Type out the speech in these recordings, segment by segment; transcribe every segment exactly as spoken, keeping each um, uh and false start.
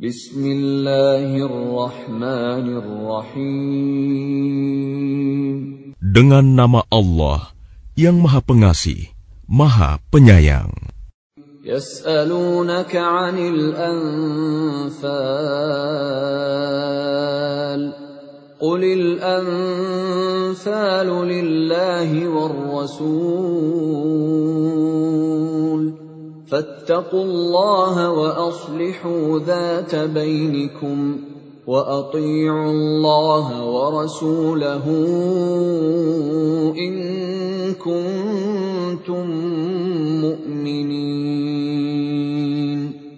Bismillahirrahmanirrahim. Dengan nama Allah yang Maha Pengasih, Maha Penyayang. Yas'alunaka 'anil anfal. Qulil anfalu lillahi war rasul. فاتقوا الله وأصلحوا ذات بينكم وأطيعوا الله ورسوله إن كنتم مؤمنين.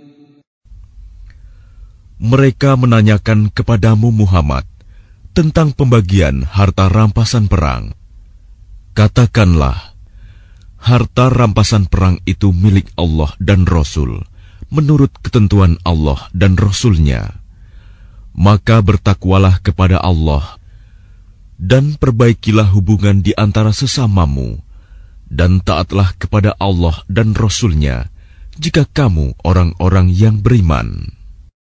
Mereka menanyakan kepadamu Muhammad tentang pembagian harta rampasan perang. Katakanlah, harta rampasan perang itu milik Allah dan Rasul, menurut ketentuan Allah dan Rasul-Nya. Maka bertakwalah kepada Allah, dan perbaikilah hubungan di antara sesamamu, dan taatlah kepada Allah dan Rasul-Nya, jika kamu orang-orang yang beriman.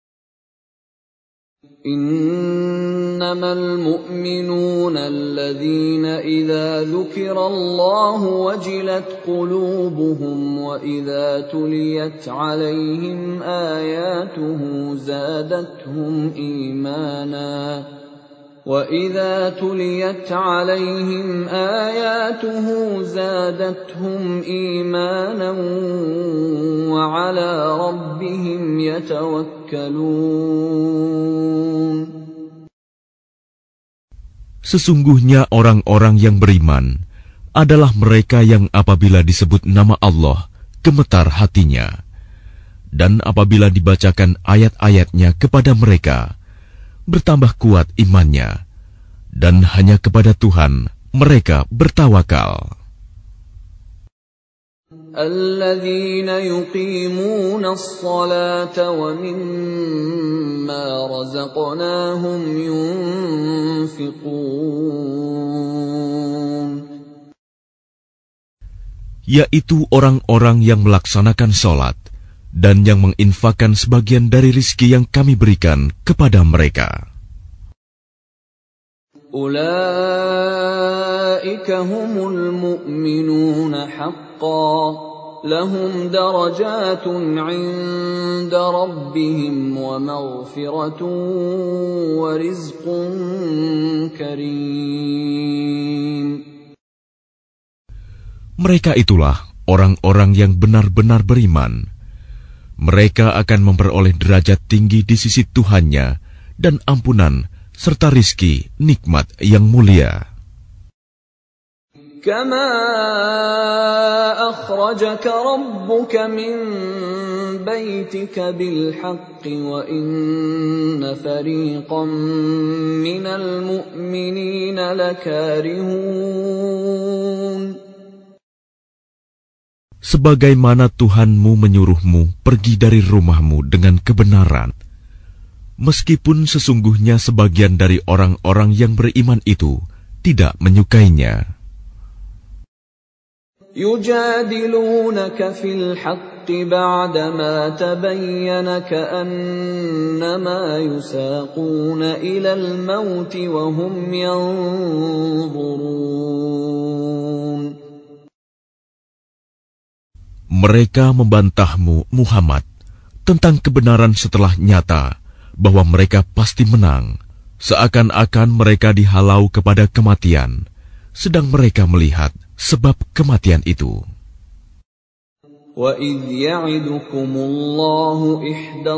Innamal mu'minuna alladhina idza dzukira Allahu wajilat qulubuhum wa idza tuliyat 'alaihim ayatuhu zadatuhum imana wa idza tuliyat 'alaihim ayatuhu zadatuhum imanan wa 'ala rabbihim yatawakkalun. Sesungguhnya orang-orang yang beriman adalah mereka yang apabila disebut nama Allah, gemetar hatinya. Dan apabila dibacakan ayat-ayatnya kepada mereka, bertambah kuat imannya. Dan hanya kepada Tuhan mereka bertawakal. الذين يقيمون الصلاة ومما رزقناهم ينفقون. Yaitu orang-orang yang melaksanakan sholat dan yang menginfakkan sebagian dari rizki yang kami berikan kepada mereka. Ulaika humul mu'minuna haqqan, lahum darajatun 'inda rabbihim wa maghfiratun wa rizqun karim. Mereka itulah orang-orang yang benar-benar beriman. Mereka akan memperoleh derajat tinggi di sisi Tuhannya dan ampunan serta rizki nikmat yang mulia. Kama akhrajaka rabbuka min baitika bil haqqi wa inna fariqan minal mu'minina lakarihun. Sebagaimana Tuhanmu menyuruhmu pergi dari rumahmu dengan kebenaran, meskipun sesungguhnya sebagian dari orang-orang yang beriman itu tidak menyukainya. Yujadilunaka fil haqqi ba'dama tabayyana ka'annama yusaquna ilal mauti wa hum yanzurun. Mereka membantahmu, Muhammad, tentang kebenaran setelah nyata bahwa mereka pasti menang, seakan-akan mereka dihalau kepada kematian, sedang mereka melihat sebab kematian itu. وَإِذْ يَعِدُكُمُ اللَّهُ إِحْدَى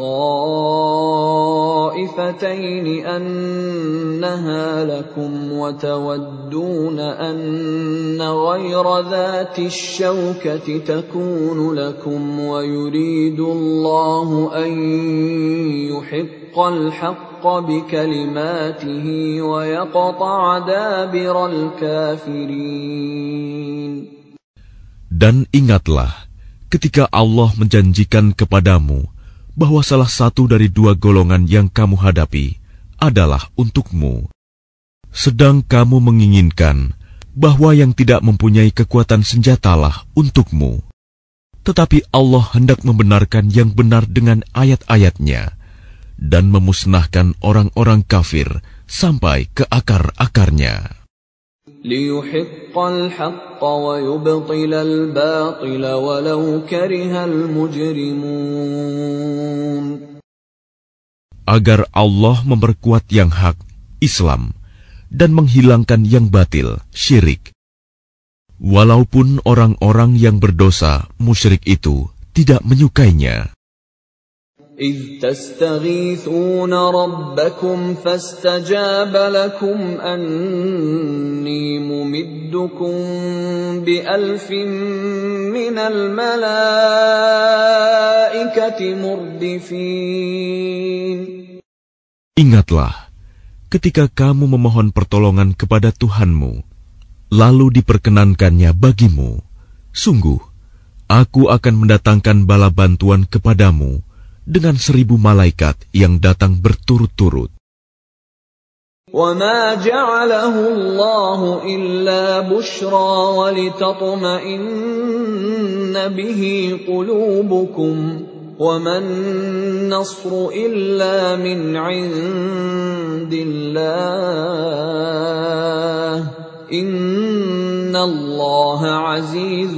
الطَّائِفَتَيْنِ أَنَّهَا لَكُمْ وَتَوَدُّونَ أَنَّ غَيْرَ ذَاتِ الشَّوْكَةِ تَكُونُ لَكُمْ وَيُرِيدُ اللَّهُ أَن يُحِقَّ الْحَقَّ بِكَلِمَاتِهِ وَيَقْطَعَ دَابِرَ الْكَافِرِينَ. Dan ingatlah ketika Allah menjanjikan kepadamu bahwa salah satu dari dua golongan yang kamu hadapi adalah untukmu, sedang kamu menginginkan bahwa yang tidak mempunyai kekuatan senjatalah untukmu. Tetapi Allah hendak membenarkan yang benar dengan ayat-ayatnya dan memusnahkan orang-orang kafir sampai ke akar-akarnya. لِيُحِقَّ الْحَقَّ وَيُبْطِلَ الْبَاطِلَ وَلَوْ كَرِهَ الْمُجْرِمُونَ. Agar Allah memperkuat yang hak, Islam, dan menghilangkan yang batil, syirik. Walaupun orang-orang yang berdosa, musyrik itu, tidak menyukainya. إِذْ تَسْتَغِيثُونَ رَبَّكُمْ فَاسْتَجَابَ لَكُمْ أَنِّي مُمِدُّكُمْ بِأَلْفٍ مِّنَ الْمَلَائِكَةِ مُرْدِفِينَ. Ingatlah, ketika kamu memohon pertolongan kepada Tuhanmu, lalu diperkenankannya bagimu, sungguh, aku akan mendatangkan bala bantuan kepadamu dengan seribu malaikat yang datang berturut-turut. وَمَا جَعَلَهُ اللَّهُ إِلَّا بُشْرَى وَلِتَطْمَئِنَّ بِهِ قُلُوبُكُمْ وَمَا النَّصْرُ إِلَّا مِنْ عِندِ اللَّهِ إِنَّ اللَّهَ عَزِيزٌ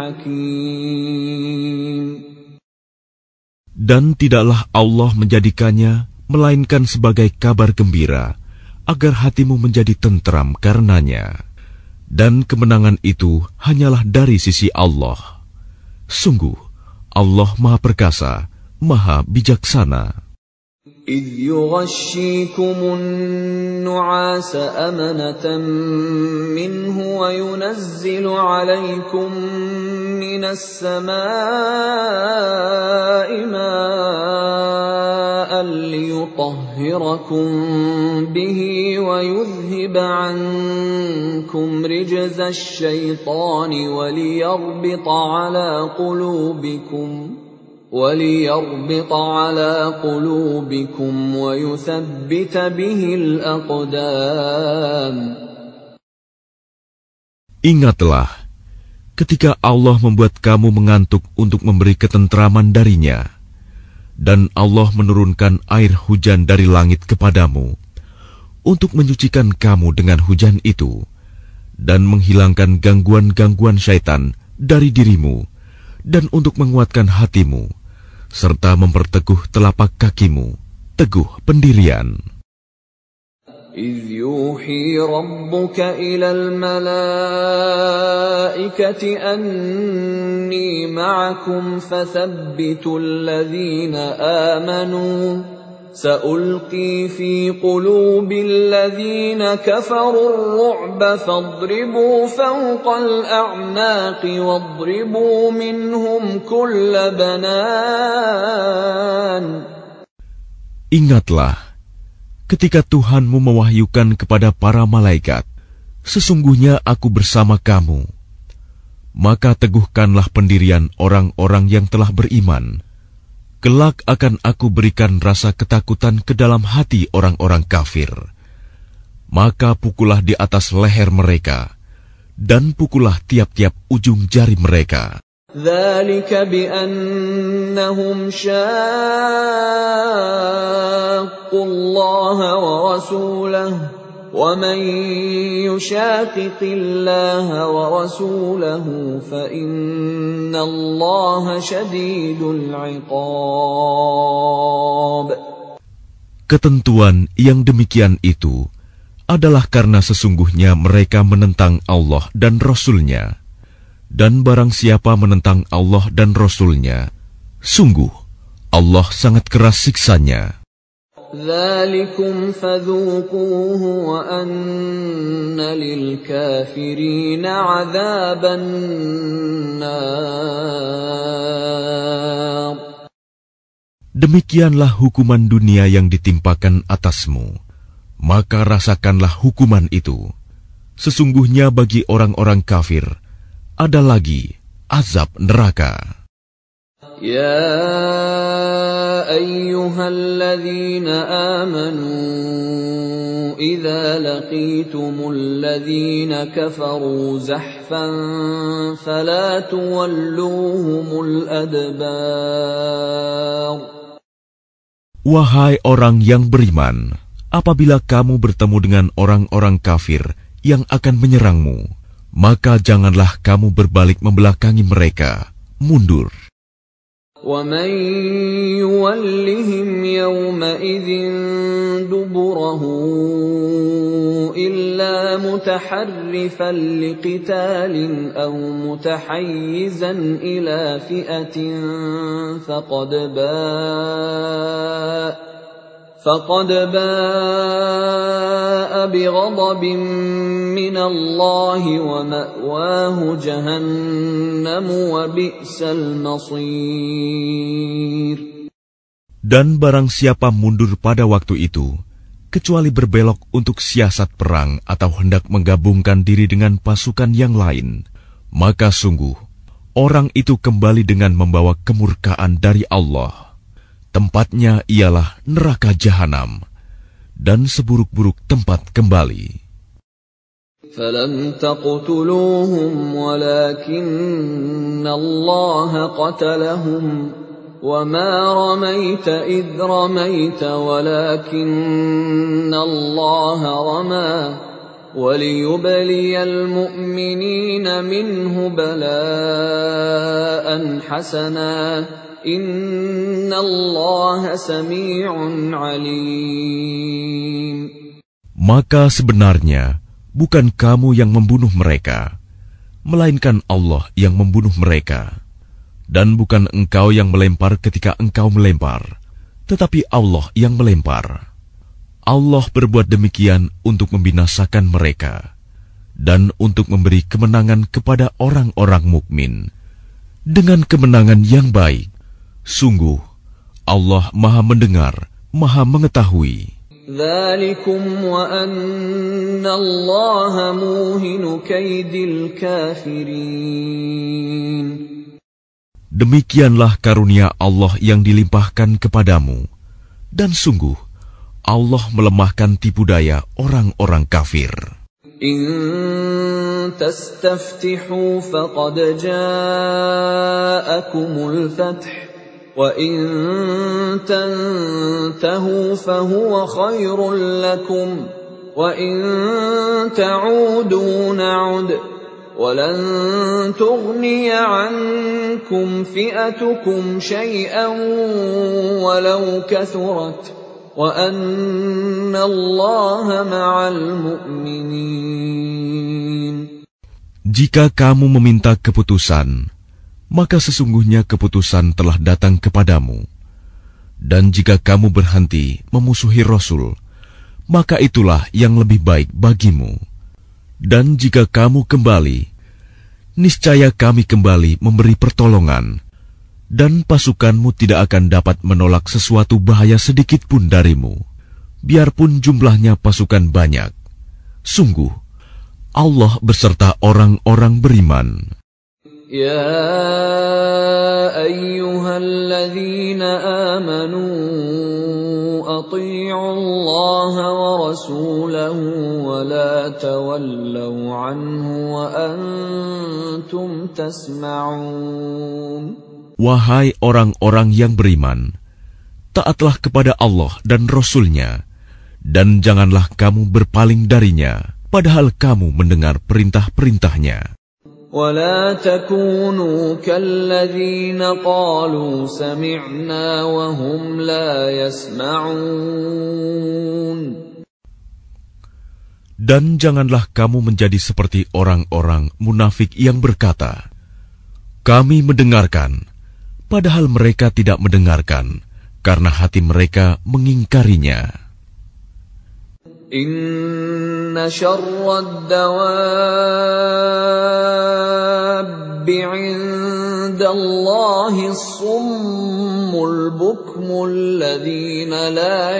حَكِيمٌ. Dan tidaklah Allah menjadikannya melainkan sebagai kabar gembira, agar hatimu menjadi tentram karenanya. Dan kemenangan itu hanyalah dari sisi Allah. Sungguh, Allah Maha Perkasa, Maha Bijaksana. إِذْ يُغَشِّيكُمُ النُّعَاسَ أَمَنَةً مِّنْهُ وَيُنَزِّلُ عَلَيْكُم مِّنَ السَّمَاءِ مَاءً لِّيُطَهِّرَكُم بِهِ وَيُذْهِبَ عَنكُمْ رِجْزَ الشَّيْطَانِ وَلِيَرْبِطَ عَلَىٰ قُلُوبِكُمْ وَلِيَرْبِطَ عَلَىٰ قُلُوبِكُمْ وَيُثَبِّتَ بِهِ الْأَقْدَامَ. Ingatlah, ketika Allah membuat kamu mengantuk untuk memberi ketentraman darinya, dan Allah menurunkan air hujan dari langit kepadamu, untuk menyucikan kamu dengan hujan itu, dan menghilangkan gangguan-gangguan syaitan dari dirimu, dan untuk menguatkan hatimu, serta memperteguh telapak kakimu, teguh pendirian. إِذْ يُوحِي رَبُّكَ إِلَى الْمَلَائِكَةِ أَنِّي مَعَكُمْ فَثَبِّتُوا الَّذِينَ آمَنُوا سَأُلْقِي فِي قُلُوبِ الَّذِينَ كَفَرُوا الرُّعْبَ فَاضْرِبُوا فَوْقَ الْأَعْنَاقِ وَاضْرِبُوا مِنْهُمْ كُلَّ بَنَانٍ. Ingatlah, ketika Tuhanmu mewahyukan kepada para malaikat, sesungguhnya aku bersama kamu. Maka teguhkanlah pendirian orang-orang yang telah beriman. Kelak akan aku berikan rasa ketakutan ke dalam hati orang-orang kafir. Maka pukullah di atas leher mereka, dan pukullah tiap-tiap ujung jari mereka. ذَلِكَ بِأَنَّهُمْ شَاقُّوا اللَّهَ وَرَسُولَهُ وَمَن يُشَاقِقِ اللَّهَ وَرَسُولَهُ فَإِنَّ اللَّهَ شَدِيدُ الْعِقَابِ. Ketentuan yang demikian itu adalah karena sesungguhnya mereka menentang Allah dan Rasul-Nya. Dan barang siapa menentang Allah dan Rasul-Nya, sungguh Allah sangat keras siksanya. ذَلِكُمْ فَذُوقُوهُ وَأَنَّ لِلْكَافِرِينَ عَذَابَ النَّارِ. Demikianlah hukuman dunia yang ditimpakan atasmu, maka rasakanlah hukuman itu. Sesungguhnya bagi orang-orang kafir ada lagi azab neraka. Ya ayyuhalladzina amanu idza laqitumul ladzina kafaru zahfan fala tuwalluhumul adbar. Wahai orang yang beriman, apabila kamu bertemu dengan orang-orang kafir yang akan menyerangmu, maka janganlah kamu berbalik membelakangi mereka, mundur. وَمَنْ يُوَلِّهِمْ يَوْمَئِذٍ دُبُرَهُ إِلَّا مُتَحَرِّفًا لِقِتَالٍ أَوْ مُتَحَيِّزًا إِلَى فِئَةٍ فَقَدْ بَاءَ فَقَدْ بَاءَ بِغَضَبٍ مِّنَ اللَّهِ وَمَأْوَاهُ جَهَنَّمُ وَبِئْسَ الْمَصِيرُ. Dan barang siapa mundur pada waktu itu, kecuali berbelok untuk siasat perang atau hendak menggabungkan diri dengan pasukan yang lain, maka sungguh, orang itu kembali dengan membawa kemurkaan dari Allah. Tempatnya ialah neraka jahanam, dan seburuk-buruk tempat kembali. فَلَمْ تَقْتُلُوهُمْ وَلَكِنَّ اللَّهَ قَتَلَهُمْ وَمَا رَمَيْتَ إِذْ رَمَيْتَ وَلَكِنَّ اللَّهَ رَمَى وَلِيُبْلِيَ الْمُؤْمِنِينَ مِنْهُ بَلَاءً حَسَنًا Inna Allah sami'un alim. Maka sebenarnya bukan kamu yang membunuh mereka, melainkan Allah yang membunuh mereka. Dan bukan engkau yang melempar ketika engkau melempar, tetapi Allah yang melempar. Allah berbuat demikian untuk membinasakan mereka dan untuk memberi kemenangan kepada orang-orang mukmin dengan kemenangan yang baik. Sungguh, Allah Maha Mendengar, Maha Mengetahui. Dzalikum wa anna Allaha muhinu kaidil kafirin. Demikianlah karunia Allah yang dilimpahkan kepadamu, dan sungguh, Allah melemahkan tipu daya orang-orang kafir. In tastaftihu faqad ja'akumul fath. وَإِن تَنْتَهُوا فَهُوَ خَيْرٌ لَكُمْ وَإِن تَعُودُوا نَعُدْ وَلَنْ تُغْنِيَ عَنْكُمْ فِئَتُكُمْ شَيْئًا وَلَوْ كَثُرَتْ وَأَنَّ اللَّهَ مَعَ الْمُؤْمِنِينَ. Jika kamu meminta keputusan, maka sesungguhnya keputusan telah datang kepadamu. Dan jika kamu berhenti memusuhi Rasul, maka itulah yang lebih baik bagimu. Dan jika kamu kembali, niscaya kami kembali memberi pertolongan, dan pasukanmu tidak akan dapat menolak sesuatu bahaya sedikit pun darimu, biarpun jumlahnya pasukan banyak. Sungguh, Allah beserta orang-orang beriman. Ya ayyuhalladzina amanu ati'u Allah wa rasulahu wa la tawallaw anhu wa antum tasma'un. Wahai orang-orang yang beriman, taatlah kepada Allah dan Rasul-Nya, dan janganlah kamu berpaling darinya, padahal kamu mendengar perintah-perintahnya. وَلَا تَكُونُوا كَالَّذِينَ قَالُوا سَمِعْنَا وَهُمْ لَا يَسْمَعُونَ. Dan janganlah kamu menjadi seperti orang-orang munafik yang berkata, kami mendengarkan, padahal mereka tidak mendengarkan, karena hati mereka mengingkarinya. Inna syarrad dawabbi 'indallahi as-summul bukmul ladzina la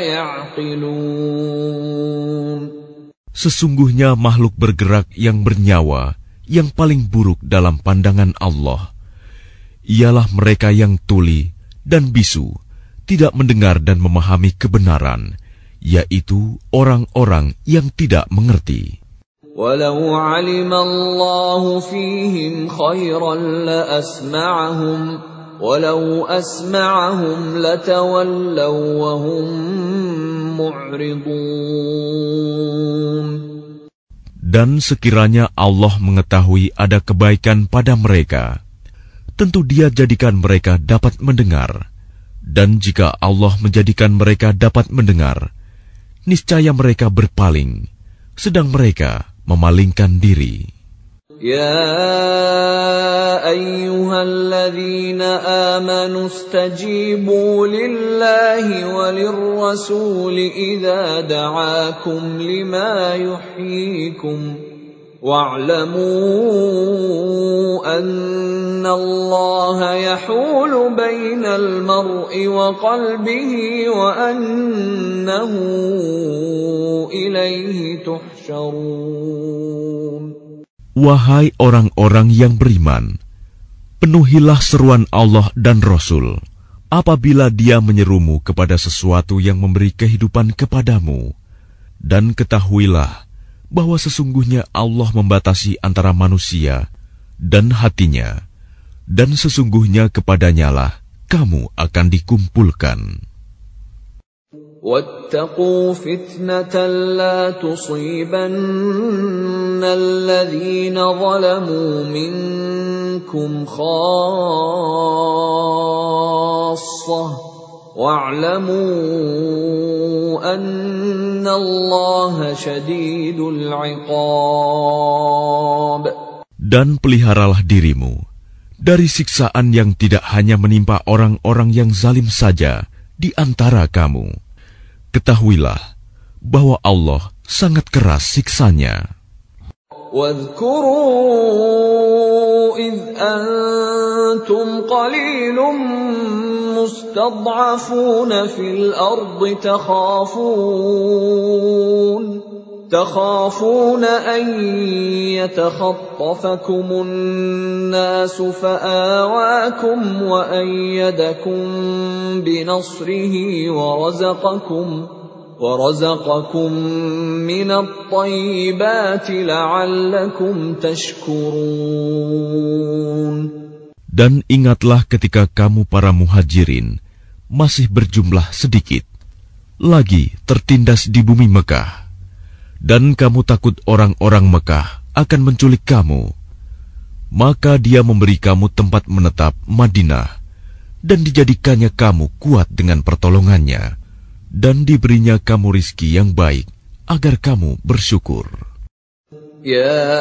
ya'qilun. Sesungguhnya makhluk bergerak yang bernyawa yang paling buruk dalam pandangan Allah ialah mereka yang tuli dan bisu, tidak mendengar dan memahami kebenaran, yaitu orang-orang yang tidak mengerti. Walau 'alima Allahu fihim khairan la asma'ahum ولو أسمعهم لتولوا وهم معرضون. Dan sekiranya Allah mengetahui ada kebaikan pada mereka, tentu Dia jadikan mereka dapat mendengar. Dan jika Allah menjadikan mereka dapat mendengar, niscaya mereka berpaling, sedang mereka memalingkan diri. Ya ayyuhalladzina amanu istajibu lillahi walirrasuli idza da'akum lima yuhyikum wa'lamu anna Allaha yahulu bainal mar'i wa qalbihi wa annahu ilaihi tuhsyarun. Wahai orang-orang yang beriman, penuhilah seruan Allah dan Rasul apabila Dia menyerumu kepada sesuatu yang memberi kehidupan kepadamu. Dan ketahuilah bahwa sesungguhnya Allah membatasi antara manusia dan hatinya, dan sesungguhnya kepadanyalah kamu akan dikumpulkan. وَاتَّقُوا فِتْنَةً لَا تُصِيبَنَّ الَّذِينَ ظَلَمُوا مِنكُمْ خَاصَّةً وَاعْلَمُوا أَنَّ اللَّهَ شَدِيدُ الْعِقَابِ. Dan peliharalah dirimu dari siksaan yang tidak hanya menimpa orang-orang yang zalim saja di antara kamu. Ketahuilah bahwa Allah sangat keras siksanya. واذكروا إذ أنتم قليل مستضعفون في الأرض تخافون تخافون أن يتخطفكم الناس فآواكم وأيدكم بنصره ورزقكم ورزقكم من الطيبات لعلكم تشكرون. Dan ingatlah ketika kamu para muhajirin masih berjumlah sedikit, lagi tertindas di bumi Mekah, dan kamu takut orang-orang Mekah akan menculik kamu, maka Dia memberi kamu tempat menetap Madinah, dan dijadikannya kamu kuat dengan pertolongannya, dan diberinya kamu rizki yang baik agar kamu bersyukur. Ya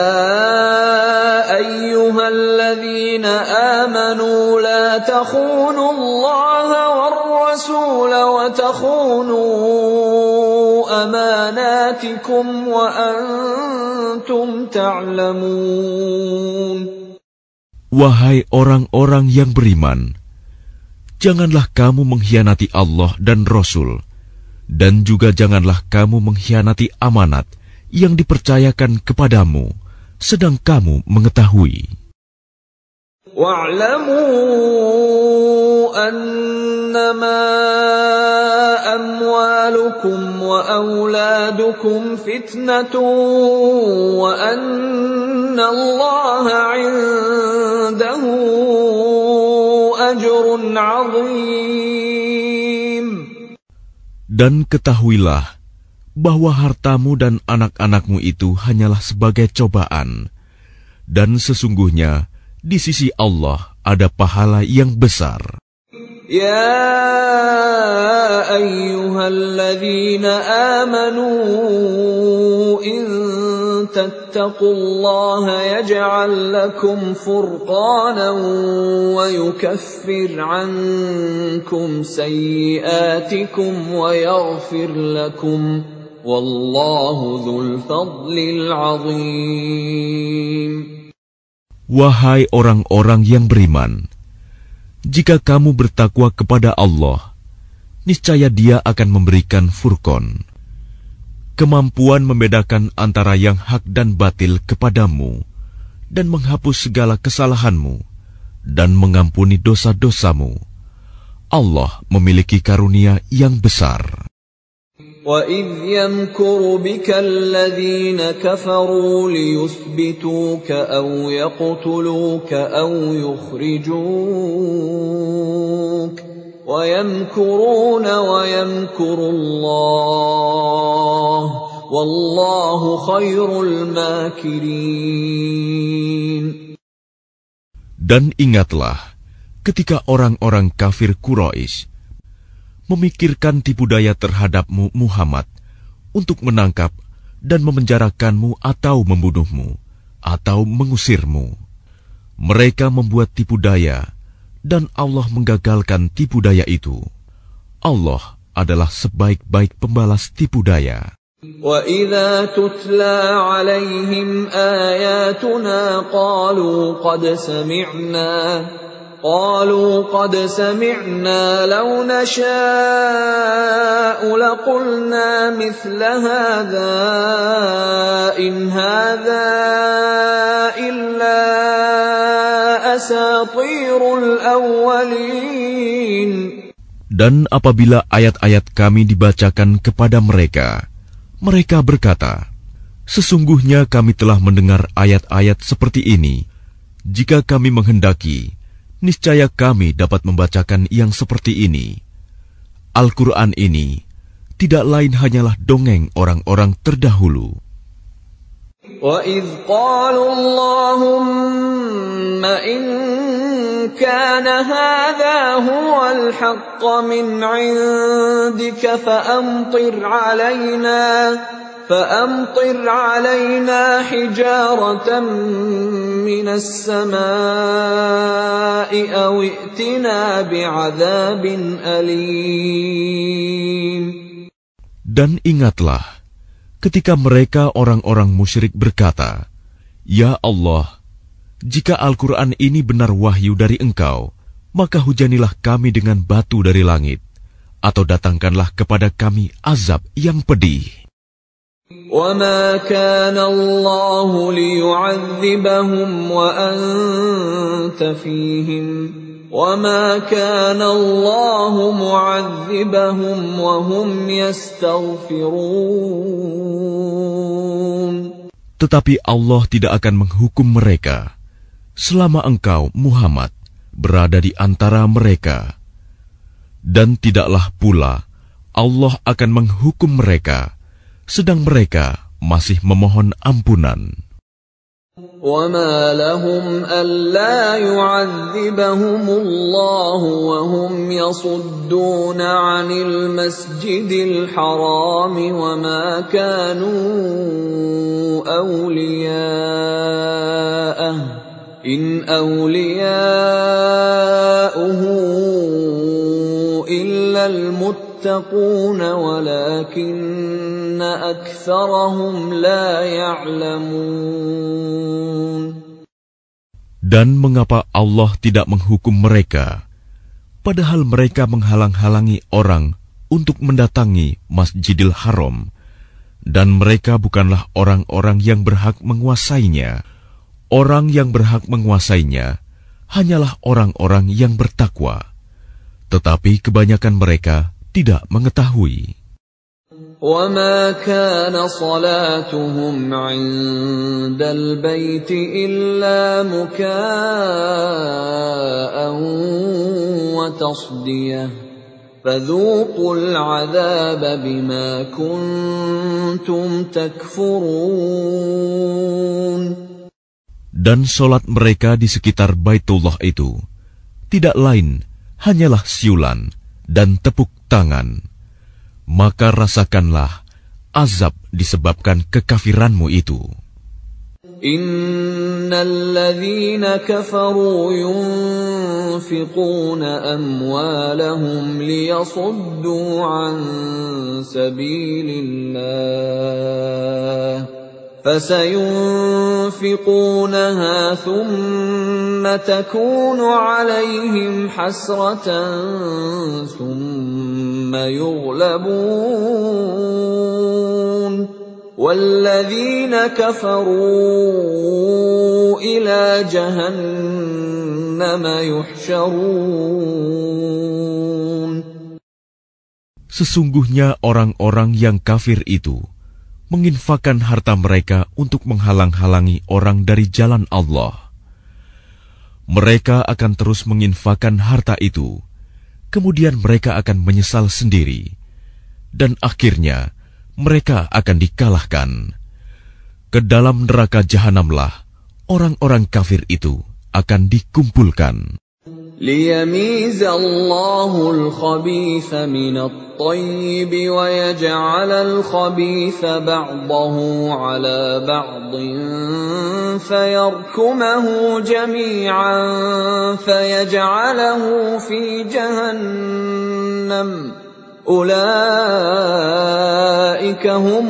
ayyuhalladzina amanu la takhunu Allaha war rasul wa takhunu amanatikum wa antum ta'lamun. Wahai orang-orang yang beriman, janganlah kamu mengkhianati Allah dan Rasul, dan juga janganlah kamu mengkhianati amanat yang dipercayakan kepadamu, sedang kamu mengetahui. Wa'lamu annama amwalukum wa auladukum fitnatun wa anna Allaha 'indahu ajrun 'azim. Dan ketahuilah bahwa hartamu dan anak-anakmu itu hanyalah sebagai cobaan, dan sesungguhnya di sisi Allah ada pahala yang besar. Ya ayyuhalladzina amanu in tattaqullaha yaj'al lakum furqanan wa yukaffir 'ankum sayyi'atikum wa yaghfir lakum wallahu dzul fadlil 'adzim. Wahai orang-orang yang beriman, jika kamu bertakwa kepada Allah, niscaya Dia akan memberikan furqan, kemampuan membedakan antara yang hak dan batil kepadamu, dan menghapus segala kesalahanmu, dan mengampuni dosa-dosamu. Allah memiliki karunia yang besar. وَإِذْ يَمْكُرُ بِكَ الَّذِينَ كَفَرُوا لِيُثْبِتُوكَ أَوْ يَقْتُلُوكَ أَوْ يُخْرِجُوكَ وَيَمْكُرُونَ وَيَمْكُرُ اللَّهُ وَاللَّهُ خَيْرُ الْمَاكِرِينَ. Dan ingatlah ketika orang-orang kafir Quraisy memikirkan tipu daya terhadapmu Muhammad untuk menangkap dan memenjarakanmu atau membunuhmu atau mengusirmu. Mereka membuat tipu daya dan Allah menggagalkan tipu daya itu. Allah adalah sebaik-baik pembalas tipu daya. وَإِذَا تُتْلَى عَلَيْهِمْ آيَاتُنَا قَالُوا قَدْ سَمِعْنَا قالوا قد سمعنا لو نشاء لقلنا مثل هذا إن هذا إلا أساطير الأولين. Dan apabila ayat-ayat kami dibacakan kepada mereka, mereka berkata, sesungguhnya kami telah mendengar ayat-ayat seperti ini. Jika kami menghendaki, niscaya kami dapat membacakan yang seperti ini. Al-Quran ini tidak lain hanyalah dongeng orang-orang terdahulu. وَإِذْ قَالُوا اللَّهُمَّ إِنْ كَانَ هَذَا هُوَ الْحَقَّ مِنْ عِنْدِكَ فَأَمْطِرْ عَلَيْنَا فأمطر علينا حجارة من السماء أو ائتنا بعذاب أليم. Dan ingatlah ketika mereka orang-orang musyrik berkata, Ya Allah, jika Al-Quran ini benar wahyu dari Engkau, maka hujanilah kami dengan batu dari langit, atau datangkanlah kepada kami azab yang pedih. وَمَا كَانَ اللَّهُ لِيُعَذِّبَهُمْ وَأَنْتَ فِيهِمْ وَمَا كَانَ اللَّهُ مُعَذِّبَهُمْ وَهُمْ يَسْتَغْفِرُونَ. Tetapi Allah tidak akan menghukum mereka selama engkau, Muhammad, berada di antara mereka. Dan tidaklah pula Allah akan menghukum mereka sedang mereka masih memohon ampunan. وَمَا لَهُمْ أَلَّا يُعَذِّبَهُمُ اللَّهُ وَهُمْ يَصُدُّونَ عَنِ الْمَسْجِدِ الْحَرَامِ وَمَا كَانُوا أَوْلِيَاءَهُ إِنْ أَوْلِيَاؤُهُ إِلَّا الْمُتَّقُونَ وَلَكِنَّ أَكْثَرَهُمْ لَا يَعْلَمُونَ. Dan mengapa Allah tidak menghukum mereka, padahal mereka menghalang-halangi orang untuk mendatangi Masjidil Haram, dan mereka bukanlah orang-orang yang berhak menguasainya. Orang yang berhak menguasainya hanyalah orang-orang yang bertakwa, tetapi kebanyakan mereka tidak mengetahui. وَمَا كَانَ صَلَاتُهُمْ عِندَ الْبَيْتِ إِلَّا مُكَاءً وَتَصْدِيَةً فَذُوقُوا الْعَذَابَ بِمَا كُنتُمْ تَكْفُرُونَ. Dan solat mereka di sekitar Baitullah itu tidak lain hanyalah siulan dan tepuk tangan. Maka rasakanlah azab disebabkan kekafiranmu itu. Innal ladzina kafaru yunfiquna amwalahum liyasuddu an sabilillah فسينفقونها ثم تكون عليهم حسرة ثم يغلبون والذين كفروا إلى جهنم يحشرون. Sesungguhnya orang-orang yang kafir itu menginfakkan harta mereka untuk menghalang-halangi orang dari jalan Allah. Mereka akan terus menginfakkan harta itu, kemudian mereka akan menyesal sendiri, dan akhirnya mereka akan dikalahkan. Ke dalam neraka jahanamlah orang-orang kafir itu akan dikumpulkan. ليميز الله الخبيث من الطيب ويجعل الخبيث بعضه على بعض فيركمه جميعا فيجعله في جهنم أولئك هم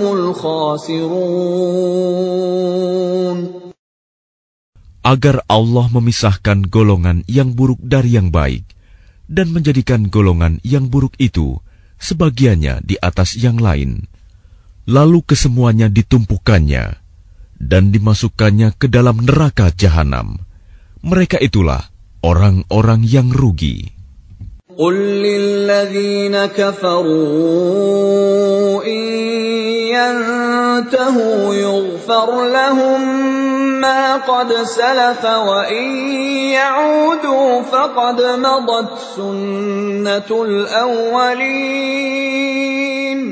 الخاسرون. Agar Allah memisahkan golongan yang buruk dari yang baik, dan menjadikan golongan yang buruk itu sebagiannya di atas yang lain, lalu kesemuanya ditumpukannya dan dimasukkannya ke dalam neraka jahanam. Mereka itulah orang-orang yang rugi. قل للذين كفروا إن ينتهوا يغفر لهم ما قد سلف وإن يعودوا فقد مضت سنة الأولين.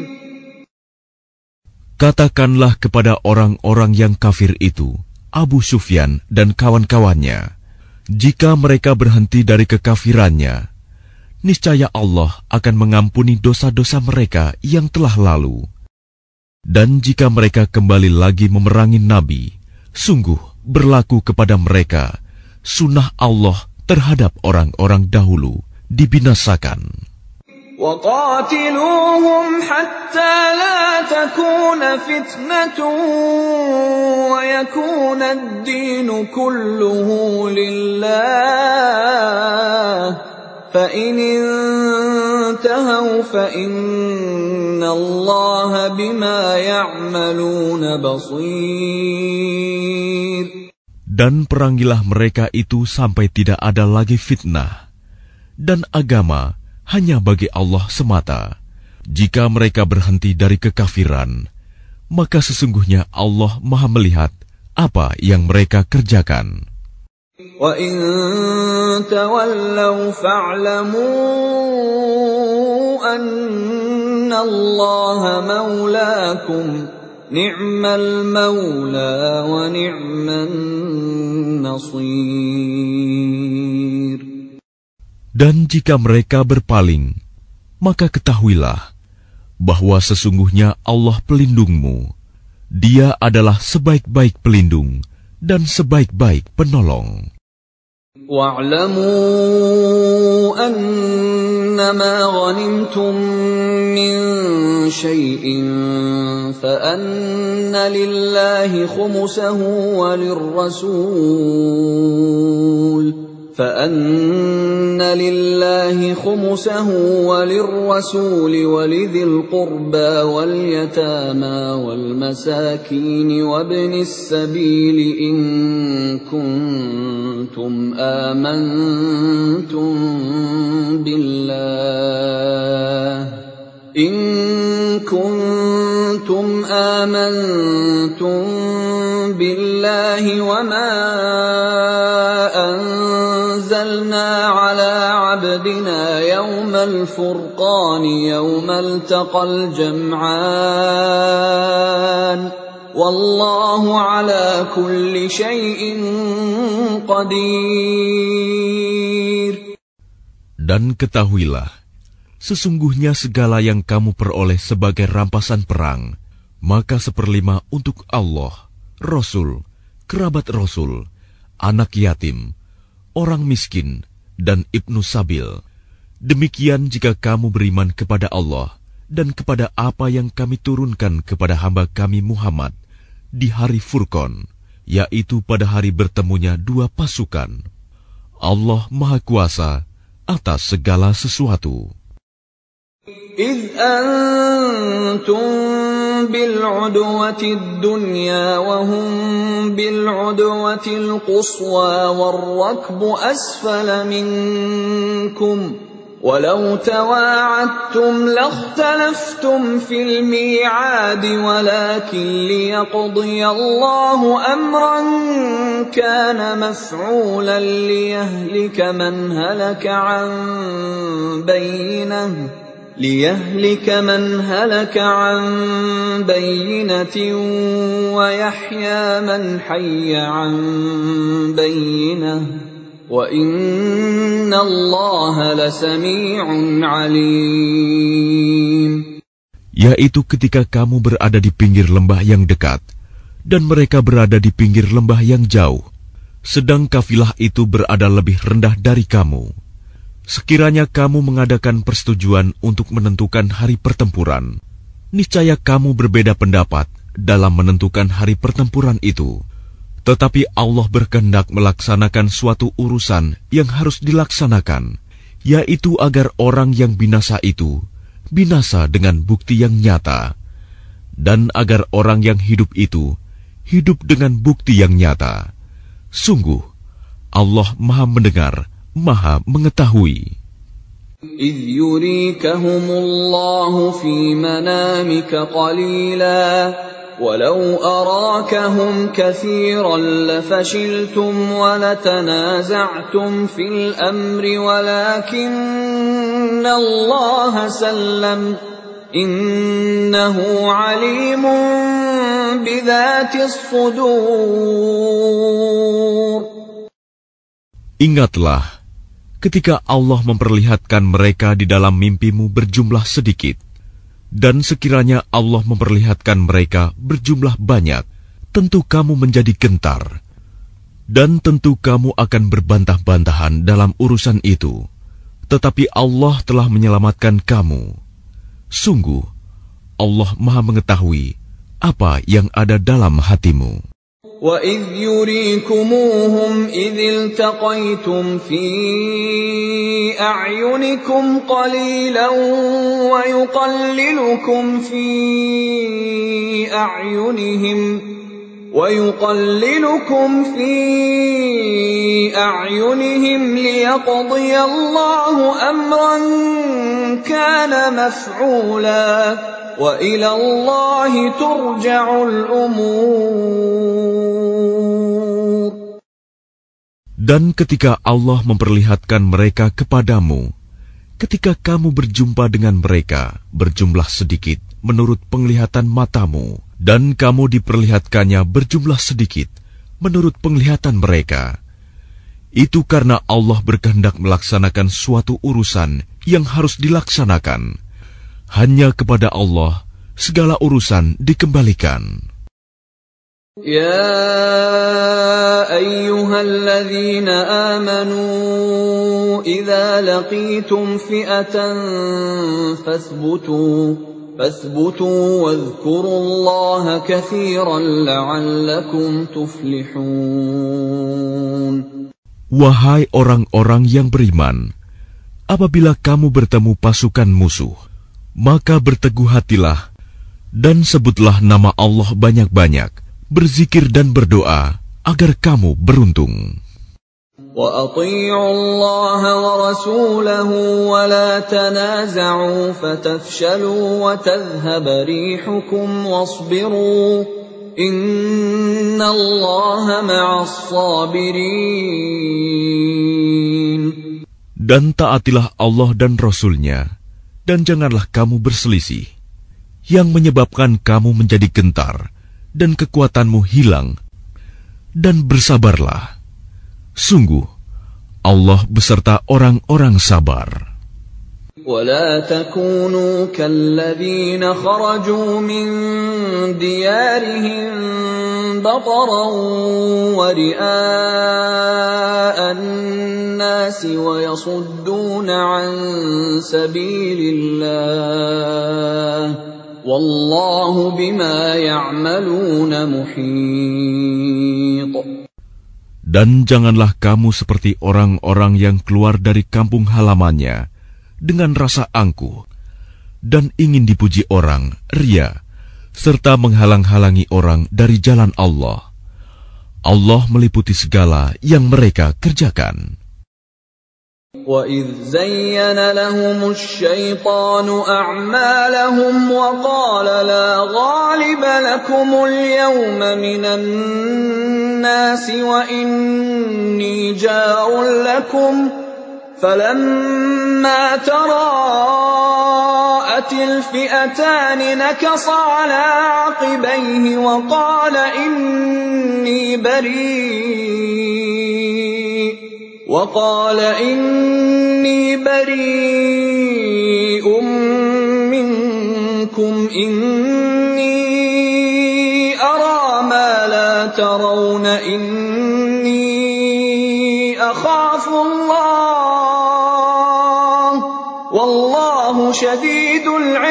Katakanlah kepada orang-orang yang kafir itu, Abu Sufyan dan kawan-kawannya, jika mereka berhenti dari kekafirannya, niscaya Allah akan mengampuni dosa-dosa mereka yang telah lalu. Dan jika mereka kembali lagi memerangi Nabi, sungguh berlaku kepada mereka sunnah Allah terhadap orang-orang dahulu dibinasakan. وَقَاتِلُوهُمْ حَتَّى لَا تَكُونَ فِتْنَةٌ وَيَكُونَ الدِّينُ كُلُّهُ لِلَّهِ فَإِنِ انتهوا فَإِنَّ اللَّهَ بِمَا يَعْمَلُونَ بَصِيرٌ. Dan perangilah mereka itu sampai tidak ada lagi fitnah, dan agama hanya bagi Allah semata. Jika mereka berhenti dari kekafiran, maka sesungguhnya Allah Maha melihat apa yang mereka kerjakan. وَإِن تَوَلَّوْا فَاعْلَمُوا أَنَّ اللَّهَ مَوْلَاكُمْ نِعْمَ الْمَوْلَى وَنِعْمَ النَّصِيرُ. Dan jika mereka berpaling, maka ketahuilah bahwa sesungguhnya Allah pelindungmu. Dia adalah sebaik-baik pelindung dan sebaik-baik penolong. وَاعْلَمُوا أَنَّمَا غَنِمْتُم مِّن شَيْءٍ فَأَنَّ لِلَّهِ خُمُسَهُ وَلِلرَّسُولِ فَأَنَّ لِلَّهِ خُمُسَهُ وَلِلرَّسُولِ وَلِذِي الْقُرْبَى وَالْيَتَامَى وَالْمَسَاكِينِ وَابْنِ السَّبِيلِ إِن كُنتُمْ آمَنتُم بِاللَّهِ إِن كُنتُمْ آمَنتُم بِاللَّهِ وَمَا أنزلنا على عبدنا يوم الفرقان يوم التقى الجمعان والله على كل شيء قدير. Dan ketahuilah, sesungguhnya segala yang kamu peroleh sebagai rampasan perang, maka seperlima untuk Allah, Rasul, kerabat Rasul, anak yatim, orang miskin, dan ibnu sabil. Demikian jika kamu beriman kepada Allah dan kepada apa yang kami turunkan kepada hamba kami Muhammad di hari Furqan, yaitu pada hari bertemunya dua pasukan. Allah Maha Kuasa atas segala sesuatu. إِذْ أَنْتُمْ بِالْعُدْوَةِ الدُّنْيَا وَهُمْ بِالْعُدْوَةِ الْقُصْوَى وَالرَّكْبُ أَسْفَلَ مِنْكُمْ ولو تواعدتم لاختلفتم في الميعاد ولكن ليقضي الله أمرا كان مفعولا ليهلك من هلك عن بينة ليهلك من هلك عن بينة ويحيى من حي عن بينة وَإِنَّ اللَّهَ لَسَمِيعٌ عَلِيمٌ. Yaitu ketika kamu berada di pinggir lembah yang dekat dan mereka berada di pinggir lembah yang jauh, sedang kafilah itu berada lebih rendah dari kamu. Sekiranya kamu mengadakan persetujuan untuk menentukan hari pertempuran, niscaya kamu berbeda pendapat dalam menentukan hari pertempuran itu. Tetapi Allah berkehendak melaksanakan suatu urusan yang harus dilaksanakan, yaitu agar orang yang binasa itu binasa dengan bukti yang nyata, dan agar orang yang hidup itu hidup dengan bukti yang nyata. Sungguh, Allah Maha Mendengar, Maha Mengetahui. إِذْ يُرِيكَهُمُ اللَّهُ فِي مَنَامِكَ قَلِيلًا وَلَوْ أَرَاكَهُمْ كَثِيرًا لَفَشِلْتُمْ وَلَتَنَازَعْتُمْ فِي الْأَمْرِ وَلَكِنَّ اللَّهَ سَلَّمَ إِنَّهُ عَلِيمٌ بِذَاتِ الصُّدُورِ. Ingatlah ketika Allah memperlihatkan mereka di dalam mimpimu berjumlah sedikit. Dan sekiranya Allah memperlihatkan mereka berjumlah banyak, tentu kamu menjadi gentar. Dan tentu kamu akan berbantah-bantahan dalam urusan itu. Tetapi Allah telah menyelamatkan kamu. Sungguh, Allah Maha Mengetahui apa yang ada dalam hatimu. وَإِذْ يُرِيكُمُوهُمْ إِذِ الْتَقَيْتُمْ فِي أَعْيُنِكُمْ قَلِيلًا وَيُقَلِّلُكُمْ فِي أَعْيُنِهِمْ وَيُقَلِّلُكُمْ فِي أَعْيُنِهِمْ لِيَقْضِيَ اللَّهُ أَمْرًا كَانَ مَفْعُولًا وَإِلَى اللَّهِ تُرْجَعُ الْأُمُورُ. Dan ketika Allah memperlihatkan mereka kepadamu, ketika kamu berjumpa dengan mereka berjumlah sedikit menurut penglihatan matamu, dan kamu diperlihatkannya berjumlah sedikit menurut penglihatan mereka, itu karena Allah berkehendak melaksanakan suatu urusan yang harus dilaksanakan. Hanya kepada Allah segala urusan dikembalikan. Ya ayyuhalladzina amanu idza laqitum fi'atan fathbutu fathbutu wadhkurullaha katsiran la'allakum tuflihun. Wahai orang-orang yang beriman, apabila kamu bertemu pasukan musuh, maka berteguh hatilah dan sebutlah nama Allah banyak-banyak, berzikir dan berdoa agar kamu beruntung. Wa athi'u Allah wa rasulahu wa la tanaza'u fatafshalu wa tadhhaba rihukum wasbiru innallaha ma'as sabirin. Dan taatilah Allah dan Rasul-Nya, dan janganlah kamu berselisih, yang menyebabkan kamu menjadi gentar, dan kekuatanmu hilang, dan bersabarlah. Sungguh, Allah beserta orang-orang sabar. وَلَا تَكُونُوا كَالَّذِينَ خَرَجُوا مِنْ دِيَارِهِمْ بَطَرًا وَرِئَاءَ النَّاسِ وَيَصُدُّونَ عَنْ سَبِيلِ اللَّهِ وَاللَّهُ بِمَا يَعْمَلُونَ مُحِيطٌ. Dan janganlah kamu seperti orang-orang yang keluar dari kampung halamannya dengan rasa angkuh, dan ingin dipuji orang, ria, serta menghalang-halangi orang dari jalan Allah. Allah meliputi segala yang mereka kerjakan. وَإِذْ زَيَّنَ لَهُمُ الشَّيْطَانُ أَعْمَالَهُمْ وَقَالَ لَا غَالِبَ لَكُمُ الْيَوْمَ مِنَ النَّاسِ وَإِنِّي جَارٌ لَكُمْ فَلَمَّا تَرَاءَتِ الْفِئَتَانِ نَكَصَ عَلَى عَقِبَيْهِ وَقَالَ إِنِّي بَرِيءٌ وقال إني بريء منكم إني أرى ما لا ترون إني أخاف الله والله شديد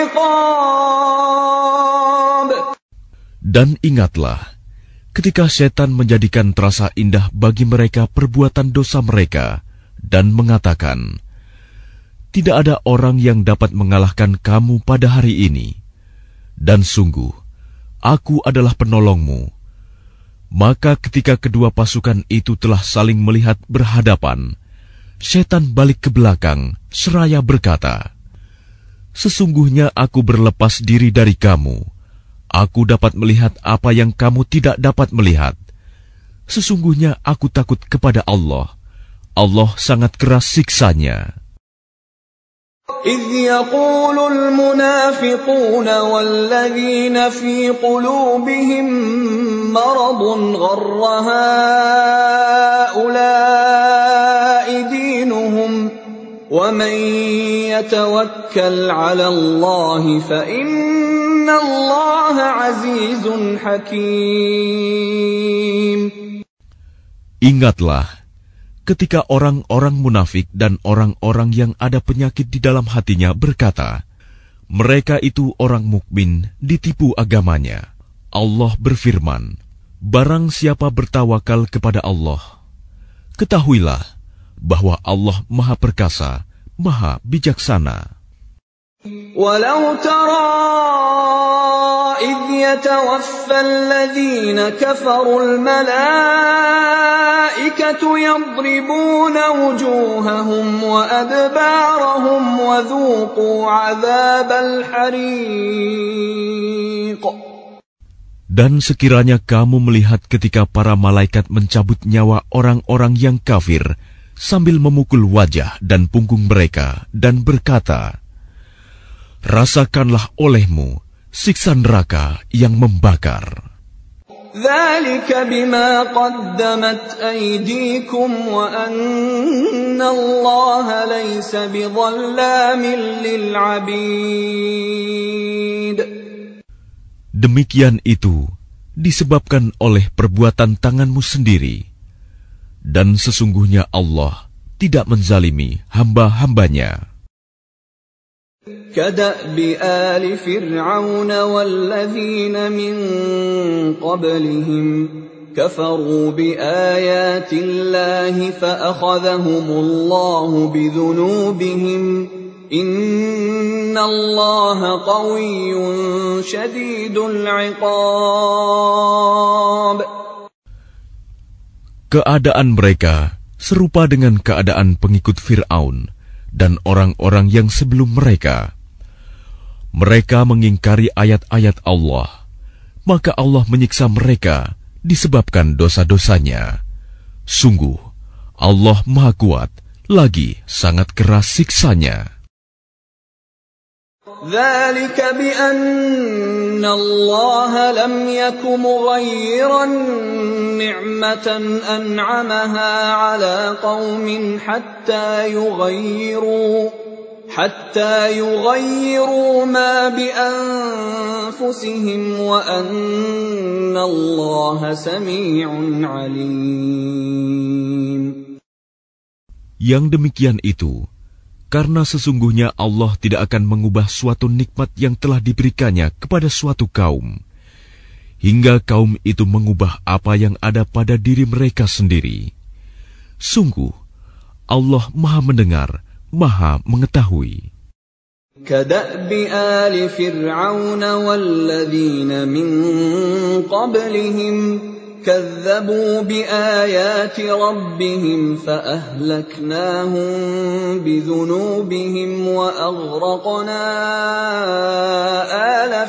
العقاب. Dan ingatlah, ketika setan menjadikan terasa indah bagi mereka perbuatan dosa mereka dan mengatakan, tidak ada orang yang dapat mengalahkan kamu pada hari ini. Dan sungguh, aku adalah penolongmu. Maka ketika kedua pasukan itu telah saling melihat berhadapan, setan balik ke belakang seraya berkata, sesungguhnya aku berlepas diri dari kamu. Aku dapat melihat apa yang kamu tidak dapat melihat. Sesungguhnya aku takut kepada Allah. Allah sangat keras siksanya. إِذْ يَقُولُ الْمُنَافِقُونَ وَالَّذِينَ فِي قُلُوبِهِم مَّرَضٌ غَرَّ هَٰؤُلَاءِ دِينُهُمْ وَمَن يَتَوَكَّلْ عَلَى اللَّهِ فَإِنَّ اللَّهَ عَزِيزٌ حَكِيمٌ. Ingatlah ketika orang-orang munafik dan orang-orang yang ada penyakit di dalam hatinya berkata, mereka itu orang mukmin ditipu agamanya. Allah berfirman, barang siapa bertawakal kepada Allah, ketahuilah bahwa Allah Maha Perkasa, Maha Bijaksana. Walau tara idh yatawaffa alladhina kafaru al-malaikatu yadribuna wujuhahum wa adbarahum wa dhuqu 'adzabal hariq. Dan sekiranya kamu melihat ketika para malaikat mencabut nyawa orang-orang yang kafir sambil memukul wajah dan punggung mereka dan berkata, rasakanlah olehmu siksa neraka yang membakar. Dzalika bima qaddamat aydikum wa anna Allaha laysa bidhallamin lil 'abid. Demikian itu disebabkan oleh perbuatan tanganmu sendiri, dan sesungguhnya Allah tidak menzalimi hamba-hambanya. كدأب آل فرعون والذين من قبلهم كفروا بآيات الله فأخذهم الله بذنوبهم إن الله قوي شديد العقاب. Keadaan mereka serupa dengan keadaan pengikut Fir'aun dan orang-orang yang sebelum mereka. Mereka mengingkari ayat-ayat Allah, maka Allah menyiksa mereka disebabkan dosa-dosanya. Sungguh, Allah Maha Kuat, lagi sangat keras siksanya. ذلك بأن الله لم يك مغيرا نعمة أنعمها على قوم حتى يغيروا حتى يغيروا ما بأنفسهم وأن الله سميع عليم. Yang demikian itu karena sesungguhnya Allah tidak akan mengubah suatu nikmat yang telah diberikannya kepada suatu kaum, hingga kaum itu mengubah apa yang ada pada diri mereka sendiri. Sungguh, Allah Maha Mendengar, Maha Mengetahui. كدأب آل فرعون والذين من قبلهم كذبوا بآيات ربهم فأهلكناهم بذنوبهم وأغرقنا آل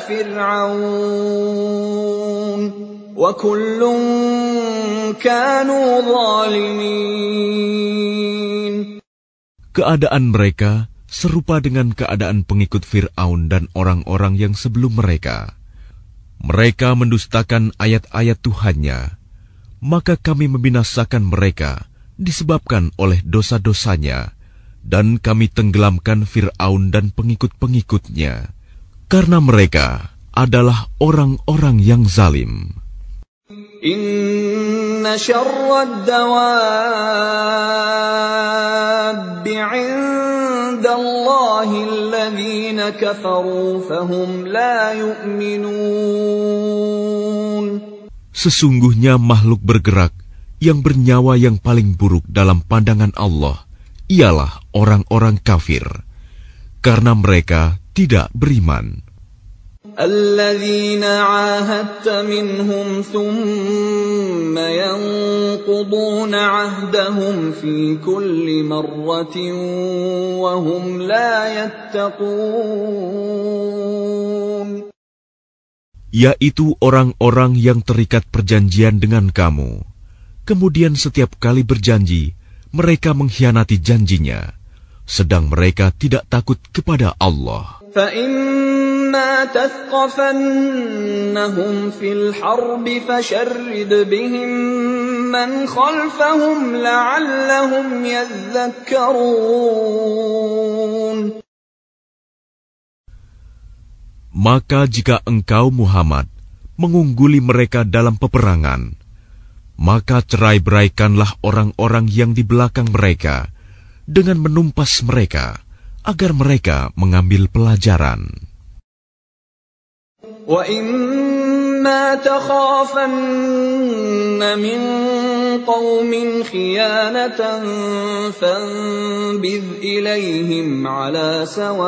فرعون وكل كانوا ظالمين. Keadaan mereka serupa dengan keadaan pengikut Fir'aun dan orang-orang yang sebelum mereka. Mereka mendustakan ayat-ayat Tuhannya, maka kami membinasakan mereka disebabkan oleh dosa-dosanya, dan kami tenggelamkan Fir'aun dan pengikut-pengikutnya, karena mereka adalah orang-orang yang zalim. Inna syarrad dawabbi 'indallahi alladhina kafaru fahum la yu'minun. Sesungguhnya makhluk bergerak yang bernyawa yang paling buruk dalam pandangan Allah ialah orang-orang kafir, karena mereka tidak beriman. الذين عاهدت منهم ثم ينقضون عهدهم في كل مرة وهم لا يتقون. Yaitu orang-orang yang terikat perjanjian dengan kamu, kemudian setiap kali berjanji mereka mengkhianati janjinya, sedang mereka tidak takut kepada Allah. فَإِمَّا تَثْقَفَنَّهُمْ فِي الْحَرْبِ فَشَرِّدْ بِهِمْ مَنْ خَلْفَهُمْ لَعَلَّهُمْ يَذَّكَّرُونَ. Maka jika engkau Muhammad mengungguli mereka dalam peperangan, maka cerai-beraikanlah orang-orang yang di belakang mereka dengan menumpas mereka, agar mereka mengambil pelajaran. وَإِمَّا تَخَافَنَّ مِنْ قَوْمٍ خِيَانَةً فَانبِذْ إِلَيْهِمْ عَلَى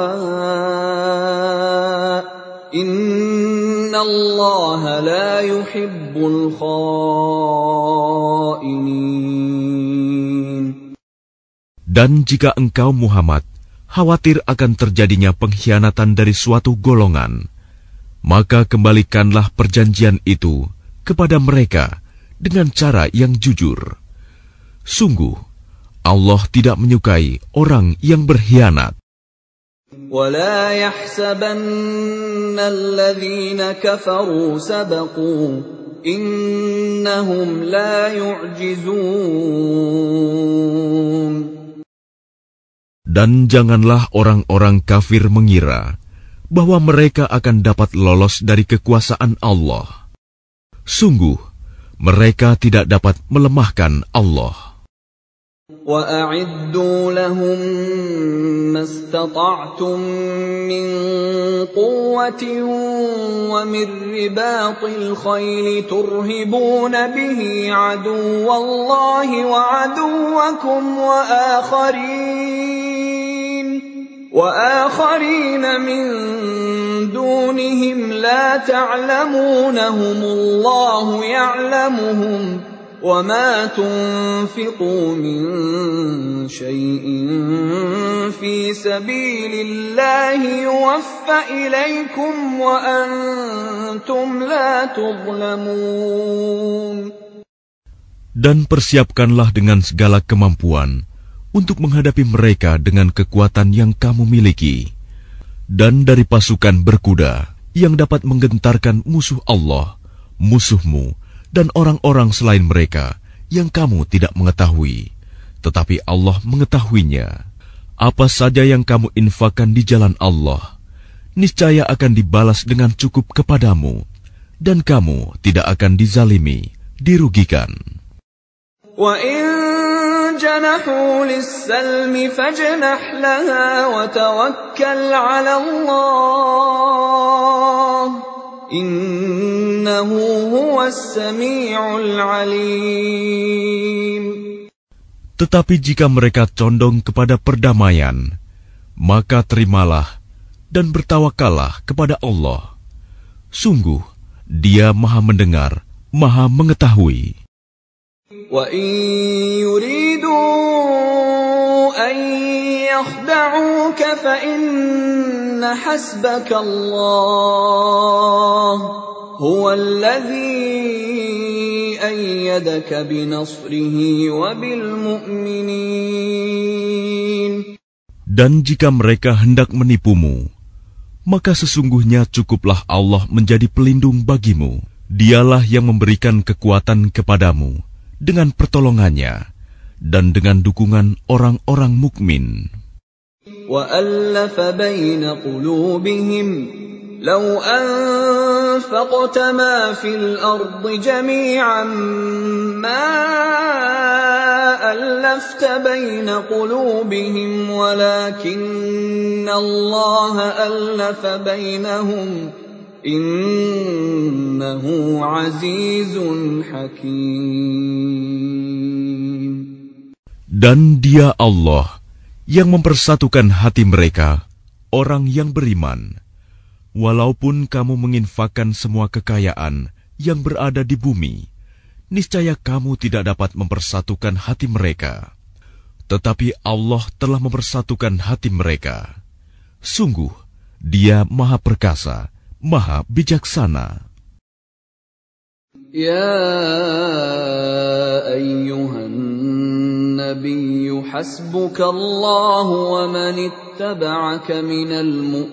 سَوَاءٍ إِنَّ اللَّهَ لَا يُحِبُّ الْخَائِنِينَ. Dan jika engkau Muhammad khawatir akan terjadinya pengkhianatan dari suatu golongan, maka kembalikanlah perjanjian itu kepada mereka dengan cara yang jujur. Sungguh, Allah tidak menyukai orang yang berkhianat. وَلَا يَحْسَبَنَّ الَّذِينَ كَفَرُوا سَبَقُوا إِنَّهُمْ لَا يُعْجِزُونَ. Dan janganlah orang-orang kafir mengira bahwa mereka akan dapat lolos dari kekuasaan Allah. Sungguh, mereka tidak dapat melemahkan Allah. وَأَعِدُّوا لَهُم مَّا اسْتَطَعْتُم مِّن قُوَّةٍ وَمِن رِّبَاطِ الْخَيْلِ تُرْهِبُونَ بِهِ عَدُوَّ اللَّهِ وَعَدُوَّكُمْ وَآخَرِينَ وَآخَرِينَ مِن دُونِهِمْ لَا تَعْلَمُونَهُمُ اللَّهُ يَعْلَمُهُمْ وَمَا تُنْفِقُوا مِنْ شَيْءٍ فِي سَبِيلِ اللَّهِ يُوَفَّ إِلَيْكُمْ وَأَنْتُمْ لَا تُظْلَمُونَ. Dan persiapkanlah dengan segala kemampuan untuk menghadapi mereka dengan kekuatan yang kamu miliki, dan dari pasukan berkuda yang dapat menggentarkan musuh Allah, musuhmu, dan orang-orang selain mereka yang kamu tidak mengetahui, tetapi Allah mengetahuinya. Apa saja yang kamu infakkan di jalan Allah, niscaya akan dibalas dengan cukup kepadamu, dan kamu tidak akan dizalimi, dirugikan. وَإِن جَنَحُوا لِلسَّلْمِ فَاجْنَحْ لَهَا وَتَوَكَّلْ عَلَى اللَّهِ إِنَّهُ هُوَ السَّمِيعُ الْعَلِيمُ. Tetapi jika mereka condong kepada perdamaian, maka terimalah dan bertawakallah kepada Allah. Sungguh, Dia Maha mendengar, Maha Mengetahui. وَإِن يُرِيدُوا أَن يَخْدَعُوكَ فَإِنَّ حَسْبَكَ اللَّهُ هُوَ الَّذِي أَيَّدَكَ بِنَصْرِهِ وَبِالْمُؤْمِنِينَ. Dan jika mereka hendak menipumu, maka sesungguhnya cukuplah Allah menjadi pelindung bagimu. Dialah yang memberikan kekuatan kepadamu dengan pertolongannya dan dengan dukungan orang-orang mukmin. وَأَلَّفَ بَيْنَ قُلُوبِهِمْ لَوْ أَنفَقْتَ مَا فِي الْأَرْضِ جَمِيعًا مَا أَلَّفْتَ بَيْنَ قُلُوبِهِمْ وَلَكِنَّ اللَّهَ أَلَّفَ بَيْنَهُمْ Innahu azizun hakim. Dan Dia Allah yang mempersatukan hati mereka, orang yang beriman. Walaupun kamu menginfakkan semua kekayaan yang berada di bumi, niscaya kamu tidak dapat mempersatukan hati mereka. Tetapi Allah telah mempersatukan hati mereka. Sungguh, Dia Maha Perkasa, Maha Bijaksana. Ya ayyuhan nabiyyu hasbukallahu wa man ittaba'aka minal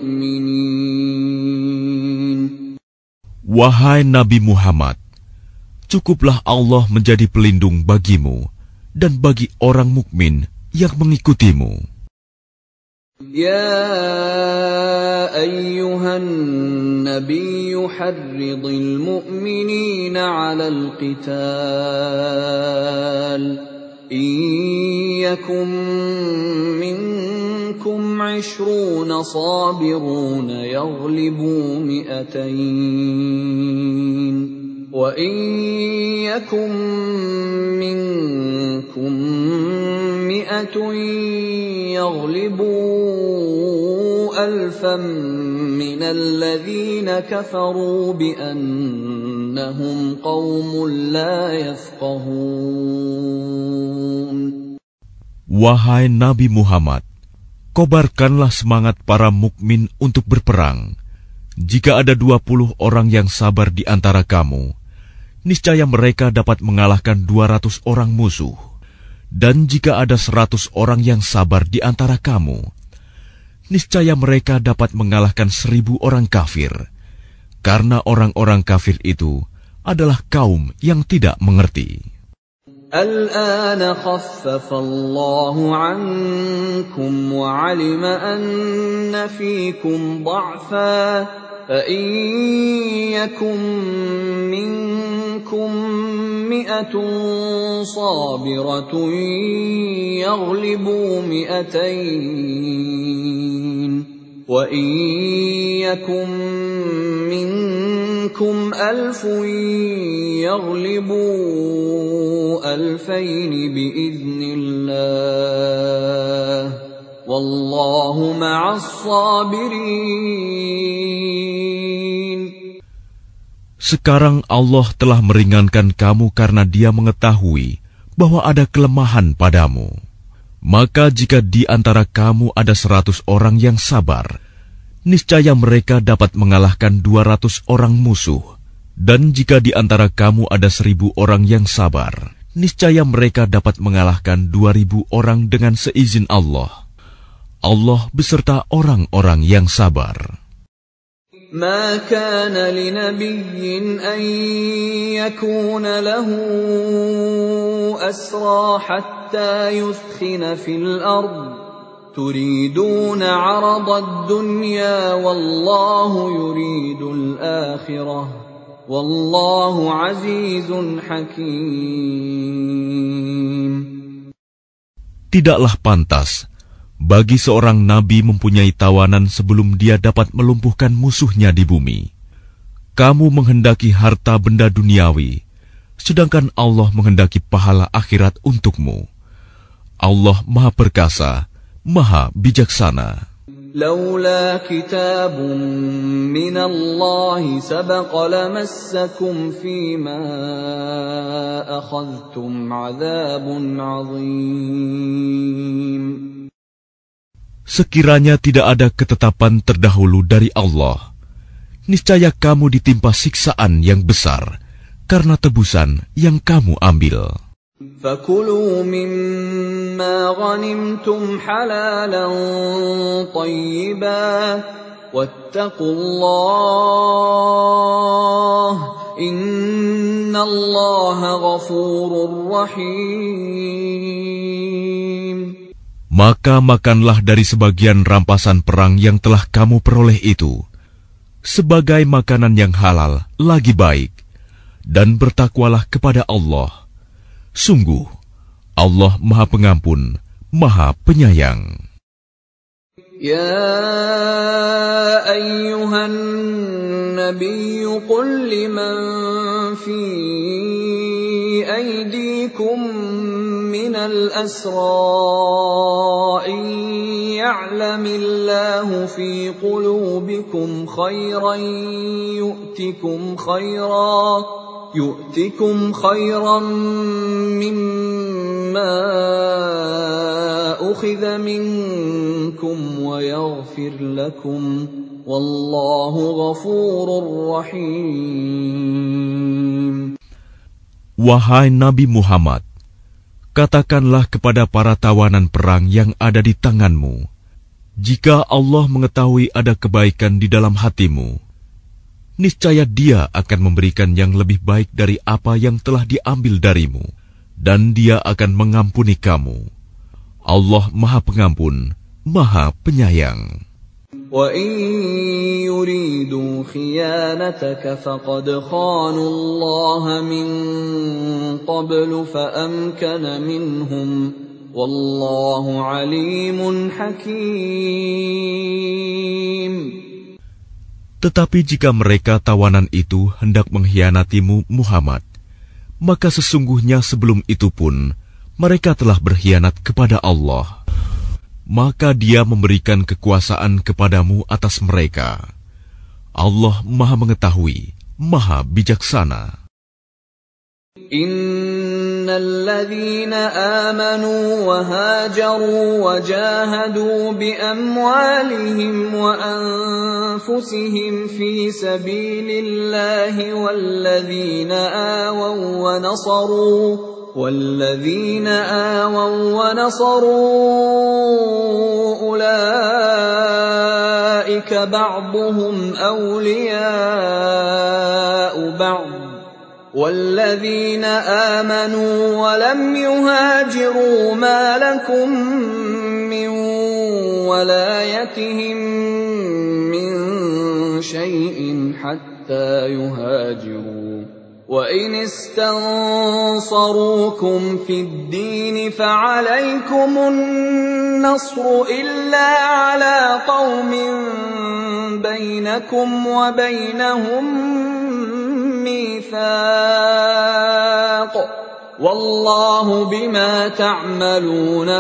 mu'minin. Wahai Nabi Muhammad, cukuplah Allah menjadi pelindung bagimu dan bagi orang mukmin yang mengikutimu. Ya ayyuhan nabiyyu harridil mu'minina 'alal qital in yakum minkum 'ishruna sabiruna yaghlibu mi'atayn wa in yakum minkum mi'atun yaghlibu alfan minal ladzina kafaru bi'annahum qaumun la yafqahun. Wahai Nabi Muhammad, kobarkanlah semangat para mukmin untuk berperang. Jika ada dua puluh orang yang sabar di antara kamu, niscaya mereka dapat mengalahkan dua ratus orang musuh. Dan jika ada seratus orang yang sabar di antara kamu, niscaya mereka dapat mengalahkan seribu orang kafir. Karena orang-orang kafir itu adalah kaum yang tidak mengerti. Al-ana khaffafa Allahu ankum wa 'alima anna fiikum dha'fa fa in yakum minkum mi'atun sabiratun yaghlibu mi'atayn wa in yakum minkum alfun yaghlibu alfayn bi'iznillah wallahu ma'as sabirin. Sekarang Allah telah meringankan kamu karena Dia mengetahui bahwa ada kelemahan padamu. Maka jika di antara kamu ada seratus orang yang sabar, niscaya mereka dapat mengalahkan dua ratus orang musuh. Dan jika di antara kamu ada seribu orang yang sabar, niscaya mereka dapat mengalahkan dua ribu orang dengan seizin Allah. Allah beserta orang-orang yang sabar. ما كان لنبي أن يكون له أسرى حتى يثخن في الأرض تريدون عرض الدنيا والله يريد الآخرة والله عزيز حكيم. Tidaklah pantas bagi seorang nabi mempunyai tawanan sebelum dia dapat melumpuhkan musuhnya di bumi. Kamu menghendaki harta benda duniawi, sedangkan Allah menghendaki pahala akhirat untukmu. Allah Maha Perkasa, Maha Bijaksana. لولا كتاب من الله سبق لمسكم فيما أخذتم عذاب عظيم. Sekiranya tidak ada ketetapan terdahulu dari Allah, niscaya kamu ditimpa siksaan yang besar karena tebusan yang kamu ambil. فَكُلُوا مِمَّا غَنِمْتُمْ حَلَالًا طَيِّبًا وَاتَّقُوا اللَّهَ إِنَّ اللَّهَ غَفُورٌ رَّحِيمٌ. Maka makanlah dari sebagian rampasan perang yang telah kamu peroleh itu, sebagai makanan yang halal lagi baik, dan bertakwalah kepada Allah. Sungguh, Allah Maha Pengampun, Maha Penyayang. Ya ayyuhan nabiyyu qul liman fi aydikum minal asra in ya'lamillahu fi qulubikum khairan yu'tikum khairan يؤتكم خيرا مما أخذ منكم ويغفر لكم والله غفور رحيم. Wahai Nabi Muhammad, katakanlah kepada para tawanan perang yang ada di tanganmu, jika Allah mengetahui ada kebaikan di dalam hatimu, niscaya Dia akan memberikan yang lebih baik dari apa yang telah diambil darimu, dan Dia akan mengampuni kamu. Allah Maha Pengampun, Maha Penyayang. وَإِن يُرِيدُوا خِيَانَتَكَ فَقَدْ خَانُوا اللَّهَ مِن قَبْلُ فَأَمْكَنَ مِنْهُمْ وَاللَّهُ عَلِيمٌ حَكِيمٌ. Tetapi jika mereka tawanan itu hendak mengkhianatimu Muhammad, maka sesungguhnya sebelum itu pun mereka telah berkhianat kepada Allah. Maka Dia memberikan kekuasaan kepadamu atas mereka. Allah Maha Mengetahui, Maha Bijaksana. إن الذين آمنوا وهاجروا وجاهدوا بأموالهم وأنفسهم في سبيل الله والذين آووا ونصروا والذين آووا ونصروا أولئك بعضهم أولياء بعض والذين آمنوا ولم يهاجروا ما لكم من ولايتهم من شيء حتى يهاجروا وإن استنصروكم في الدين فعليكم النصر إلا على قوم بينكم وبينهم ميثاق والله بما تعملون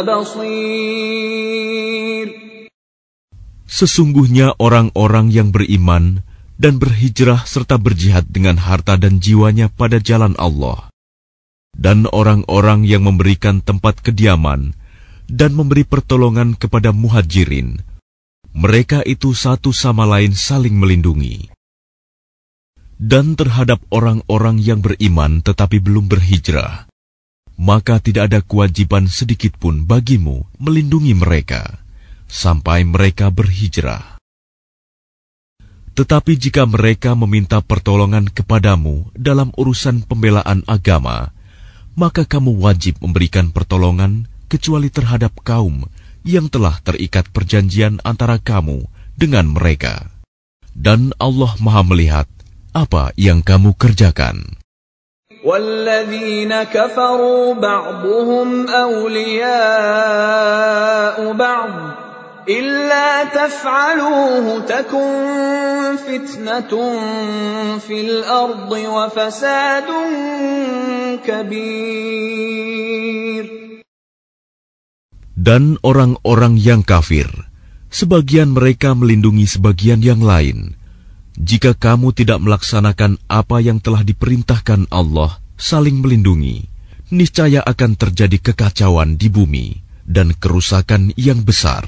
بصير. Sesungguhnya orang-orang yang beriman dan berhijrah serta berjihad dengan harta dan jiwanya pada jalan Allah, dan orang-orang yang memberikan tempat kediaman dan memberi pertolongan kepada muhajirin, mereka itu satu sama lain saling melindungi. Dan terhadap orang-orang yang beriman tetapi belum berhijrah, maka tidak ada kewajiban sedikitpun bagimu melindungi mereka sampai mereka berhijrah. Tetapi jika mereka meminta pertolongan kepadamu dalam urusan pembelaan agama, maka kamu wajib memberikan pertolongan kecuali terhadap kaum yang telah terikat perjanjian antara kamu dengan mereka. Dan Allah Maha melihat apa yang kamu kerjakan. وَالَّذِينَ كَفَرُوا بَعْضُهُمْ أَوْلِيَاءُ بَعْضٍ إِلَّا تَفْعَلُوهُ تَكُنْ فِتْنَةٌ فِي الْأَرْضِ وَفَسَادٌ كَبِيرٌ. Dan orang-orang yang kafir sebagian mereka melindungi sebagian yang lain. Jika kamu tidak melaksanakan apa yang telah diperintahkan Allah, saling melindungi, niscaya akan terjadi kekacauan di bumi dan kerusakan yang besar.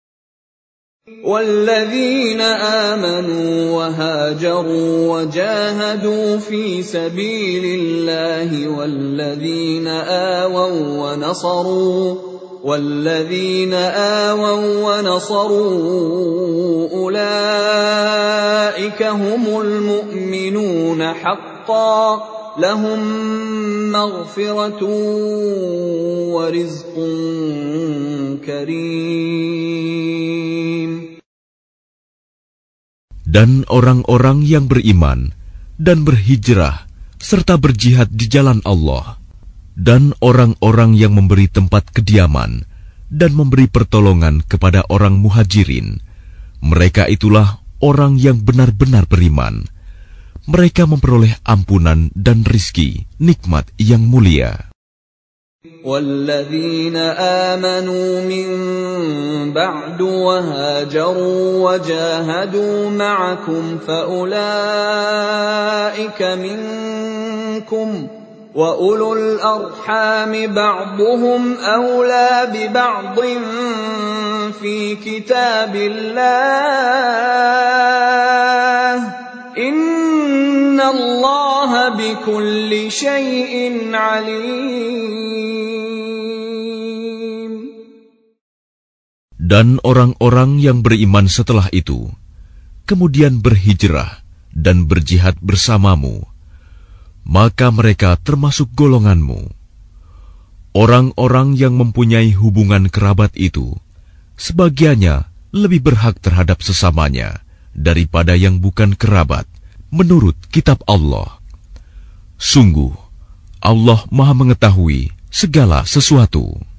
وَالَّذِينَ آمَنُوا وَهَاجَرُوا وَجَاهَدُوا فِي سَبِيلِ اللَّهِ وَالَّذِينَ آوَوا وَنَصَرُوا وَالَّذِينَ آوَوا وَنَصَرُوا أُولَئِكَ هُمُ الْمُؤْمِنُونَ حَقًّا لَهُم مَّغْفِرَةٌ وَرِزْقٌ كَرِيمٌ. Dan orang-orang yang beriman dan berhijrah serta berjihad di jalan Allah, dan orang-orang yang memberi tempat kediaman dan memberi pertolongan kepada orang muhajirin, mereka itulah orang yang benar-benar beriman. Mereka memperoleh ampunan dan rizki, nikmat yang mulia. وَالَّذِينَ آمَنُوا مِن بَعْدُ وَهَاجَرُوا وَجَاهَدُوا مَعَكُمْ فَأُولَئِكَ مِنكُمْ وَأُولُو الْأَرْحَامِ بَعْضُهُمْ أَوْلَى بِبَعْضٍ فِي كِتَابِ اللَّهِ إِنَّ اللَّهَ بِكُلِّ شَيْءٍ عَلِيمٌ. Dan orang-orang yang beriman setelah itu, kemudian berhijrah dan berjihad bersamamu, maka mereka termasuk golonganmu. Orang-orang yang mempunyai hubungan kerabat itu, sebagiannya lebih berhak terhadap sesamanya daripada yang bukan kerabat, menurut kitab Allah. Sungguh, Allah Maha Mengetahui segala sesuatu.